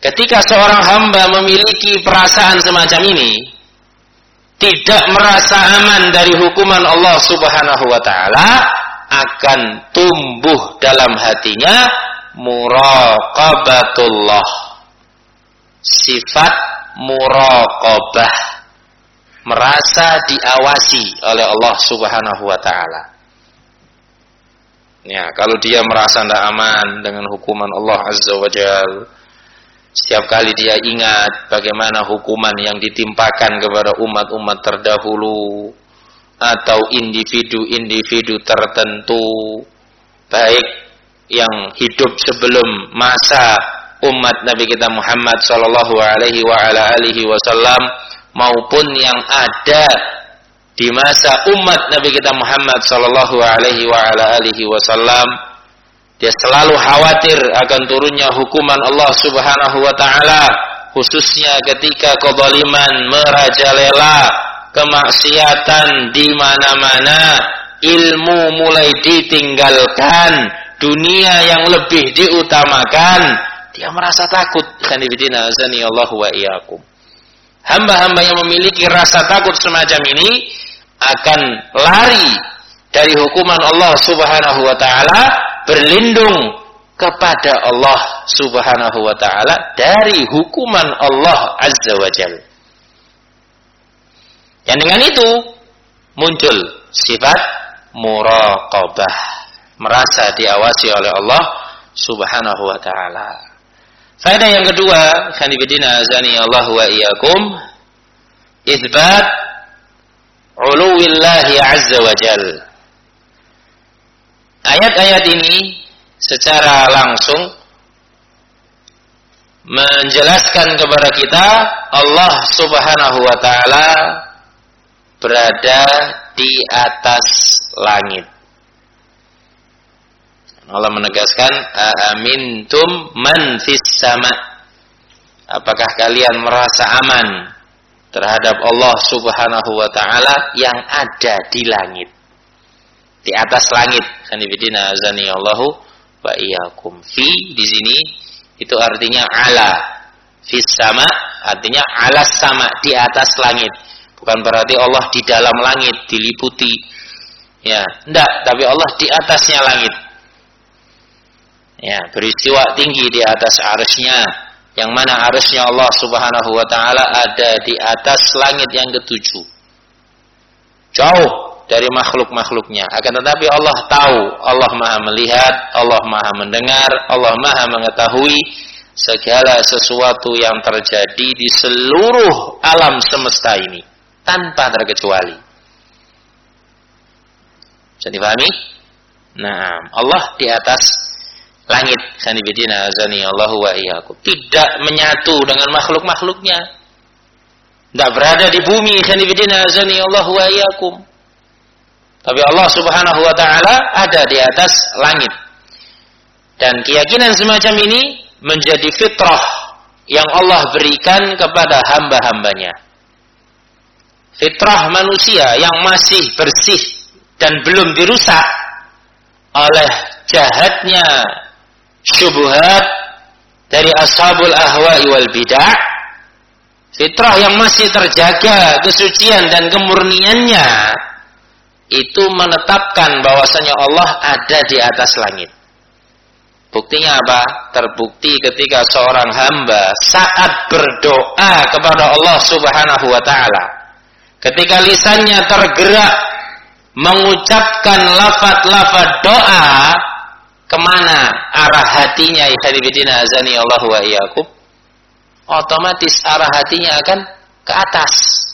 Ketika seorang hamba memiliki perasaan semacam ini, tidak merasa aman dari hukuman Allah Subhanahu wa taala, akan tumbuh dalam hatinya muraqabatullah. Sifat muraqabah, merasa diawasi oleh Allah Subhanahu wa taala. Ya, kalau dia merasa tidak aman dengan hukuman Allah Azza wa Jalla, setiap kali dia ingat bagaimana hukuman yang ditimpakan kepada umat-umat terdahulu atau individu-individu tertentu, baik yang hidup sebelum masa umat Nabi kita Muhammad sallallahu alaihi wa ala alihi wasallam maupun yang ada di masa umat Nabi kita Muhammad sallallahu alaihi wa ala alihi wasallam, dia selalu khawatir akan turunnya hukuman Allah Subhanahu wa taala, khususnya ketika kezaliman merajalela, kemaksiatan di mana-mana, ilmu mulai ditinggalkan, dunia yang lebih diutamakan, dia merasa takut. Khanifidina azani Allahu wa iyyakum. Hamba-hamba yang memiliki rasa takut semacam ini akan lari dari hukuman Allah Subhanahu wa taala, berlindung kepada Allah Subhanahu wa taala dari hukuman Allah Azza wa Jalla. Yang dengan itu muncul sifat muraqabah, merasa diawasi oleh Allah Subhanahu wa taala. Faedah yang kedua, khanifidina azani Allah wa iyyakum, itsbat uluwillahi azza wa jalla. Ayat-ayat ini secara langsung menjelaskan kepada kita Allah Subhanahu wa taala berada di atas langit. Allah menegaskan, amintum man fis sama. Apakah kalian merasa aman terhadap Allah Subhanahu wa taala yang ada di langit, di atas langit? Khanifidina azani Allahu wa iyyakum. Fi di sini itu artinya ala, fis sama artinya alas sama, di atas langit. Bukan berarti Allah di dalam langit diliputi, ya, enggak, tapi Allah di atasnya langit. Ya, beristiwa tinggi di atas arsy-Nya, yang mana arsy-Nya Allah Subhanahu wa taala ada di atas langit yang ketujuh, jauh dari makhluk-makhluknya. Akan tetapi Allah tahu, Allah Maha melihat, Allah Maha mendengar, Allah Maha mengetahui segala sesuatu yang terjadi di seluruh alam semesta ini tanpa terkecuali. Bisa dipahami? Nah, Allah di atas langit, khanifidina azani Allahu wa iyyakum, tidak menyatu dengan makhluk-makhluknya, tidak berada di bumi, khanifidina azani Allahu wa iyyakum. Tapi Allah Subhanahu wa taala ada di atas langit. Dan keyakinan semacam ini menjadi fitrah yang Allah berikan kepada hamba-hambanya. Fitrah manusia yang masih bersih dan belum dirusak oleh jahatnya syubhat dari ashabul ahwa'i wal bid'ah. Fitrah yang masih terjaga kesucian dan kemurniannya itu menetapkan bahwasanya Allah ada di atas langit. Buktinya apa? Terbukti ketika seorang hamba saat berdoa kepada Allah Subhanahu wa taala, ketika lisannya tergerak mengucapkan lafaz-lafaz doa, kemana arah hatinya? Ikhwanifidina azani Allahu wa iyyakum. Otomatis arah hatinya akan ke atas.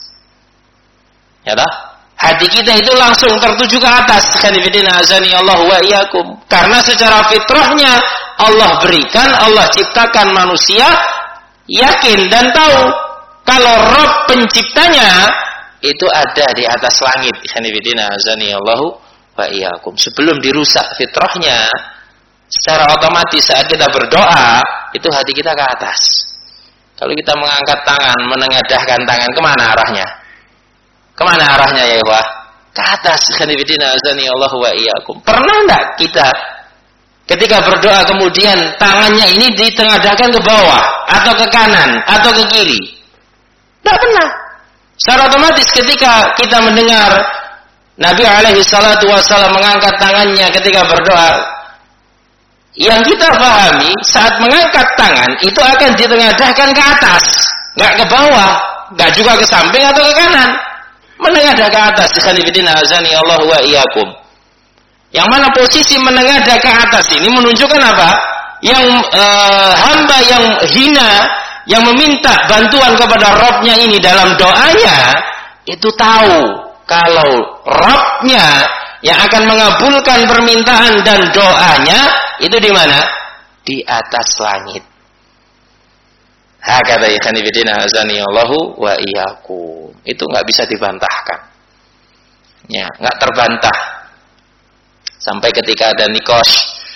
Ya dah? Hati kita itu langsung tertuju ke atas. Ikhwanifidina azani Allahu wa iyyakum. Karena secara fitrahnya Allah berikan, Allah ciptakan manusia yakin dan tahu kalau Rabb penciptanya itu ada di atas langit. Ikhwanifidina azani Allahu wa iyyakum. Sebelum dirusak fitrahnya, secara otomatis saat kita berdoa, itu hati kita ke atas. Kalau kita mengangkat tangan, menengadahkan tangan, kemana arahnya? Kemana arahnya ya Wah? Ke atas. Khanifidina azani Allahu wa iyyakum. Pernah enggak kita ketika berdoa kemudian tangannya ini ditengadahkan ke bawah atau ke kanan atau ke kiri. Tidak pernah. Secara otomatis ketika kita mendengar Nabi alaihi salatu wassalam mengangkat tangannya ketika berdoa, yang kita pahami saat mengangkat tangan itu akan ditengadahkan ke atas, nggak ke bawah, nggak juga ke samping atau ke kanan, menengadah ke atas. Ikhwanifidina azani Allah wa iyyakum. Yang mana posisi menengadah ke atas ini menunjukkan apa? Yang uh, hamba yang hina, yang meminta bantuan kepada Rabb-nya ini dalam doanya, itu tahu kalau Rabb-nya yang akan mengabulkan permintaan dan doanya itu di mana? Di atas langit. Hakadha ikhwanifidina azani Allahu wa iyyakum. Itu nggak bisa dibantahkan. Ya, nggak terbantah. Sampai ketika ada nikos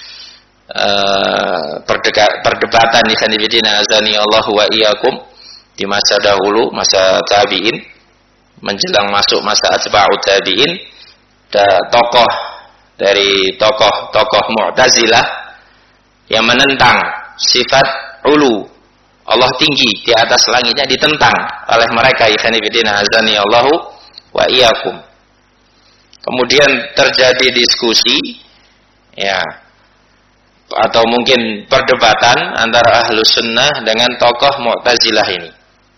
uh, perdebatan ikhwanifidina azani Allahu wa iyyakum di masa dahulu, masa tabi'in, menjelang masuk masa atba'ut tabi'in, ada tokoh dari tokoh-tokoh Mu'tazilah yang menentang sifat ulu, Allah tinggi di atas langitnya, ditentang oleh mereka ikhwanifidina azani Allahu wa iyyakum. Kemudian terjadi diskusi, ya, atau mungkin perdebatan antara ahlu sunnah dengan tokoh Mu'tazilah ini.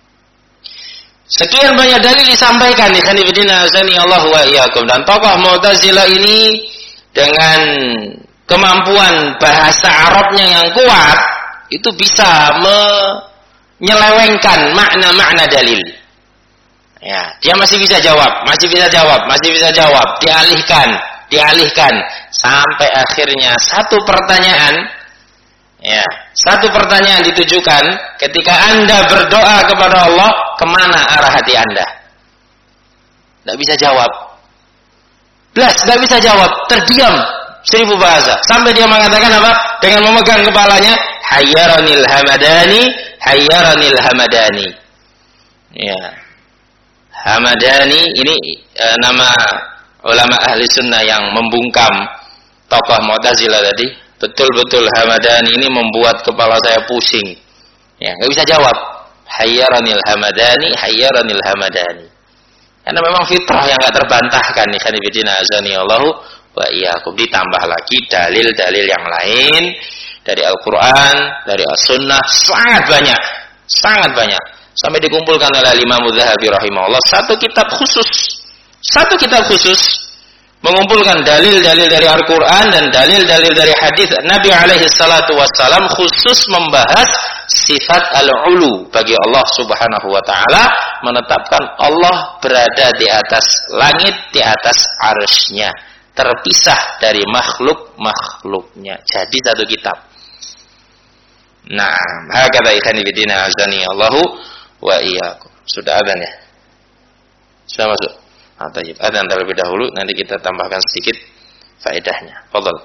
Sekian banyak dalil disampaikan ikhwanifidina azani Allahu wa iyyakum, dan tokoh Mu'tazilah ini dengan kemampuan bahasa Arabnya yang kuat itu bisa menyelewengkan makna-makna dalil. Ya, dia masih bisa jawab, masih bisa jawab, masih bisa jawab, dialihkan, dialihkan sampai akhirnya satu pertanyaan, ya, satu pertanyaan ditujukan ketika Anda berdoa kepada Allah, kemana arah hati Anda? Tidak bisa jawab. Belas, tidak bisa jawab, terdiam seribu bahasa sampai dia mengatakan apa? Dengan memegang kepalanya, hayyaranil hamadani, hayyaranil hamadani. Ya. Hamadani ini e, nama ulama ahli sunnah yang membungkam tokoh Mu'tazilah tadi. Betul-betul Hamadani ini membuat kepala saya pusing. Ya, nggak bisa jawab. Hayyaranil hamadani, hayyaranil hamadani. Karena memang fitrah yang nggak terbantahkan nih kanibidina azani Allahu wa iyyakum. Ditambah lagi dalil-dalil yang lain dari Al-Quran, dari As-Sunnah, sangat banyak, sangat banyak. Sampai dikumpulkan oleh Imam Adz-Dzahabi rahimahullah satu kitab khusus, satu kitab khusus mengumpulkan dalil-dalil dari Al-Quran dan dalil-dalil dari hadis Nabi alaihi salatu wassalam, khusus membahas sifat al-ulu bagi Allah subhanahu wa ta'ala, menetapkan Allah berada di atas langit, di atas arsy-Nya, terpisah dari makhluk-makhluknya. Jadi satu kitab. Nah, hakadha ikhani bidina azani Allahu wa iyyakum. Sudah adzan ya? Sudah masuk? Ah, tayyib. Adzan terlebih dahulu, nanti kita tambahkan sedikit faedahnya. Fadhal.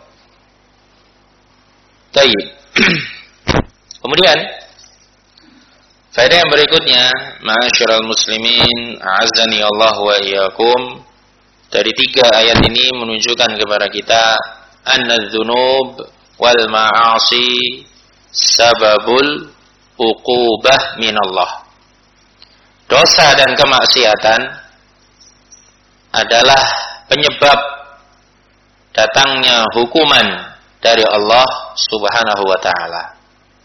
Tayyib. Kemudian faedah yang berikutnya, ma'asyiral muslimin, a'azzani Allah wa iyyakum, dari tiga ayat ini menunjukkan kepada kita anna dzunub wal ma'asi sababul uqubah minallah. Dosa dan kemaksiatan adalah penyebab datangnya hukuman dari Allah subhanahu wa ta'ala.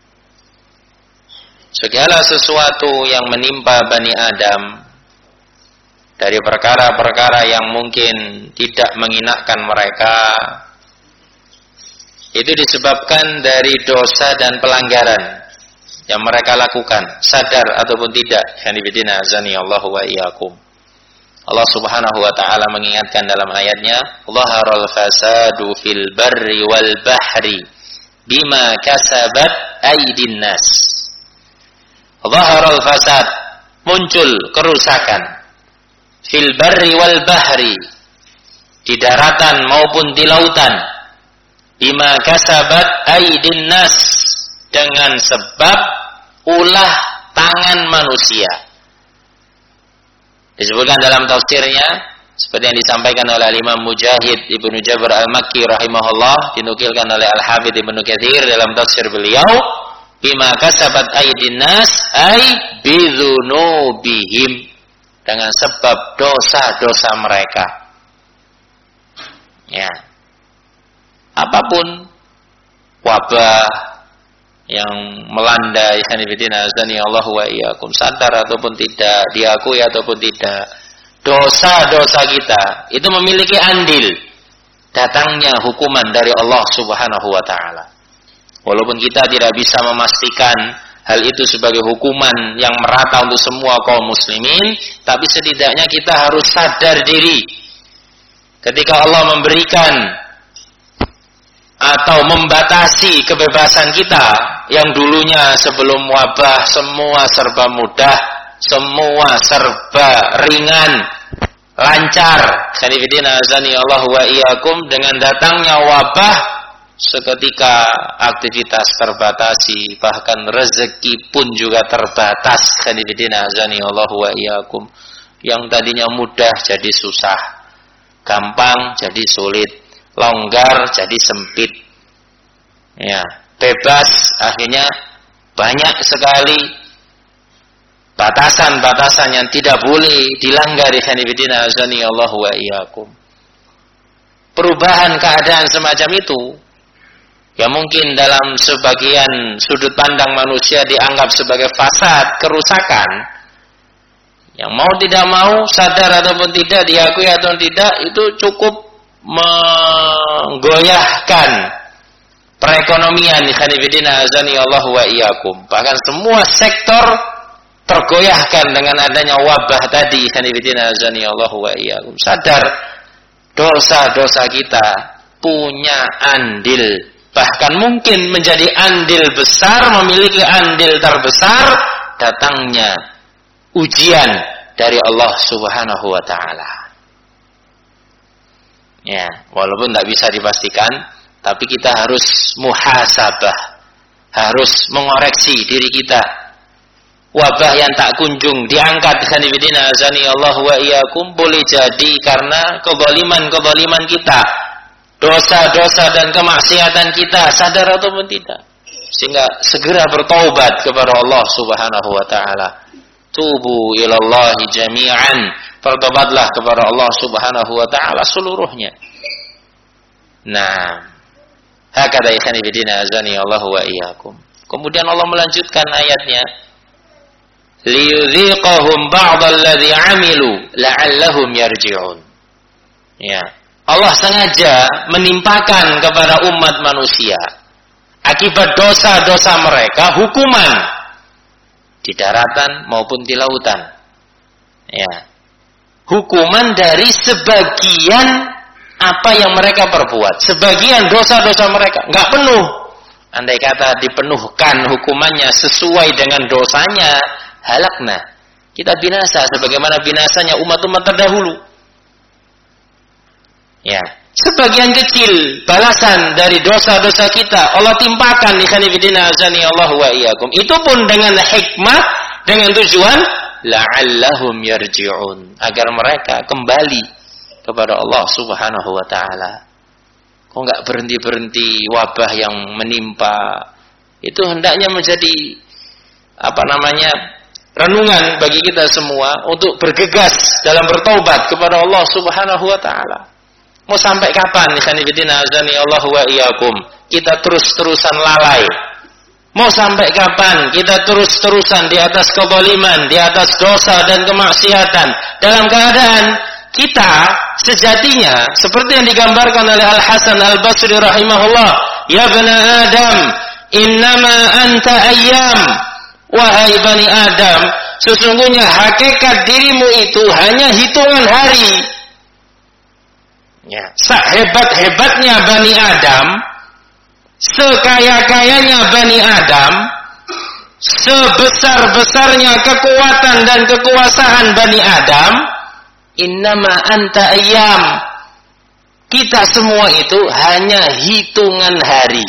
Segala sesuatu yang menimpa Bani Adam dari perkara-perkara yang mungkin tidak menginakkan mereka, itu disebabkan dari dosa dan pelanggaran yang mereka lakukan, sadar ataupun tidak. Hanifidina azani Allahu wa iyyakum. Allah subhanahu wa ta'ala mengingatkan dalam ayatnya, Zaharal fasadu fil barri wal bahri bima kasabat aydin nas. Zaharal fasad, muncul kerusakan, fil barri wal bahri, di daratan maupun di lautan, bima kasabat aydin nas, dengan sebab ulah tangan manusia. Disebutkan dalam tafsirnya, Seperti yang disampaikan oleh Imam Mujahid Ibnu Jabr Al-Makki rahimahullah, dinukilkan oleh Al-Hafidz Ibnu Katsir dalam tafsir beliau, bima kasabat aydin nas ay bidzunubihim, dengan sebab dosa-dosa mereka. Ya. Apapun wabah yang melanda ikhwan fillah azani Allah wa iyyakum, sadar ataupun tidak, diakui ataupun tidak, dosa-dosa kita itu memiliki andil datangnya hukuman dari Allah Subhanahu wa taala. Walaupun kita tidak bisa memastikan hal itu sebagai hukuman yang merata untuk semua kaum muslimin, tapi setidaknya kita harus sadar diri ketika Allah memberikan atau membatasi kebebasan kita yang dulunya sebelum wabah semua serba mudah, semua serba ringan, lancar. Khanifidina azani Allah wa iyyakum, dengan datangnya wabah seketika aktivitas terbatasi, bahkan rezeki pun juga terbatas. Khanifidina azani Allah wa iyyakum. Yang tadinya mudah jadi susah, gampang jadi sulit, longgar jadi sempit. Ya, bebas akhirnya banyak sekali batasan-batasan yang tidak boleh dilanggar. Khanifidina azani Allah wa iyyakum. Perubahan keadaan semacam itu yang mungkin dalam sebagian sudut pandang manusia dianggap sebagai fasad, kerusakan, yang mau tidak mau, sadar ataupun tidak, diakui atau tidak, itu cukup menggoyahkan perekonomian. Khanifidina azani Allah wa iyyakum. Bahkan semua sektor tergoyahkan dengan adanya wabah tadi. Khanifidina azani Allah wa iyyakum. Sadar dosa-dosa kita punya andil, bahkan mungkin menjadi andil besar, memiliki andil terbesar datangnya ujian dari Allah Subhanahu wa taala. Ya, walaupun tidak bisa dipastikan, tapi kita harus muhasabah, harus mengoreksi diri kita. Wabah yang tak kunjung diangkat, khanifidina azani Allah wa iyyakum, boleh jadi karena kezaliman-kezaliman kita, dosa-dosa dan kemaksiatan kita, sadar ataupun tidak. Sehingga segera bertaubat kepada Allah Subhanahu wa taala. Tubu ilallahi jami'an, bertobatlah kepada Allah Subhanahu wa taala seluruhnya. Nah, hakadha ikhwani fillah azani Allah wa iyyakum. Kemudian Allah melanjutkan ayatnya, liyudhiqahum ba'dalladzi 'amilu la'allahum yarji'un. Ya, Allah sengaja menimpakan kepada umat manusia akibat dosa-dosa mereka hukuman di daratan maupun di lautan. Ya. Hukuman dari sebagian apa yang mereka perbuat, sebagian dosa-dosa mereka, enggak penuh. Andai kata dipenuhkan hukumannya sesuai dengan dosanya, halakna, kita binasa sebagaimana binasanya umat-umat terdahulu. Ya, sebagian kecil balasan dari dosa-dosa kita Allah timpakan. Ikhanifidina azani Allah wa iyyakum. Itu pun dengan hikmah, dengan tujuan la'allahum yarji'un, agar mereka kembali kepada Allah Subhanahu wa taala. Kok enggak berhenti-berhenti wabah yang menimpa? Itu hendaknya menjadi apa namanya? renungan bagi kita semua untuk bergegas dalam bertaubat kepada Allah Subhanahu wa taala. Mau sampai kapan ikhanifidina azani Allah wa iyyakum kita terus-terusan lalai? Mau sampai kapan kita terus-terusan di atas kezaliman, di atas dosa dan kemaksiatan, dalam keadaan kita sejatinya seperti yang digambarkan oleh Al-Hasan Al-Basri rahimahullah, ya bani Adam, innama anta ayyam, wahai bani Adam, sesungguhnya hakikat dirimu itu hanya hitungan hari. Ya, sehebat-hebatnya Bani Adam, sekaya-kayanya Bani Adam, sebesar-besarnya kekuatan dan kekuasaan Bani Adam, innama anta ayyam, kita semua itu hanya hitungan hari.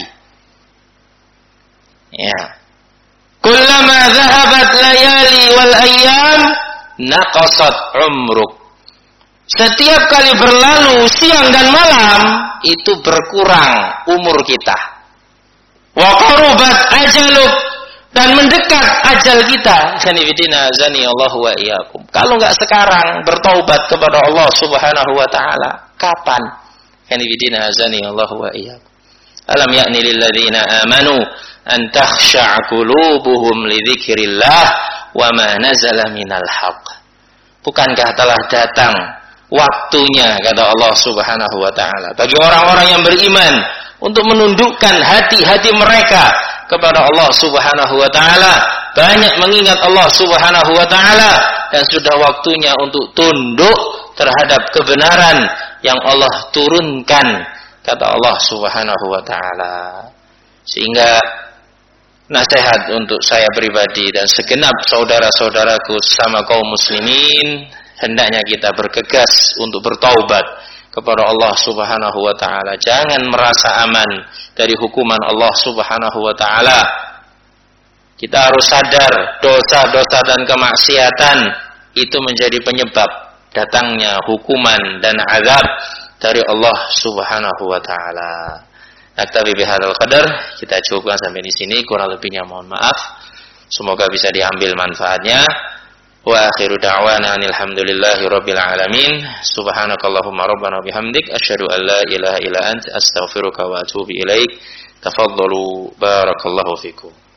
Ya. Kullama dhahabat layali wal ayyam naqasat umruk. setiap kali berlalu siang dan malam, itu berkurang umur kita. Wa qarubat ajaluk, dan mendekat ajal kita. Sanibidina zani Allah wa iyyakum. Kalau enggak sekarang bertaubat kepada Allah Subhanahu wa taala, kapan? Sanibidina zani Allah wa iyyakum. Alam ya'ni lil ladzina amanu an takhsha'a qulubuhum li dzikrillah wa ma nazala minal haqq. Bukankah telah datang waktunya, kata Allah Subhanahu wa taala, bagi orang-orang yang beriman untuk menundukkan hati-hati mereka kepada Allah Subhanahu wa taala, banyak mengingat Allah Subhanahu wa taala, dan sudah waktunya untuk tunduk terhadap kebenaran yang Allah turunkan, kata Allah Subhanahu wa taala. Sehingga nasihat untuk saya pribadi dan segenap saudara-saudaraku sama kaum muslimin, hendaknya kita bergegas untuk bertaubat kepada Allah Subhanahu wa taala. Jangan merasa aman dari hukuman Allah Subhanahu wa taala. Kita harus sadar dosa-dosa dan kemaksiatan itu menjadi penyebab datangnya hukuman dan azab dari Allah Subhanahu wa taala. Naktabi bihadzal qadar, kita cukupkan sampai di sini, kurang lebihnya mohon maaf. Semoga bisa diambil manfaatnya. Wa akhiru da'wana alhamdulillahi rabbil alamin. Subhanakallahumma rabbana bihamdik asyhadu an la ilaha illa anta astaghfiruka wa atubu ilaik. Tafaddalu barakallahu fikum.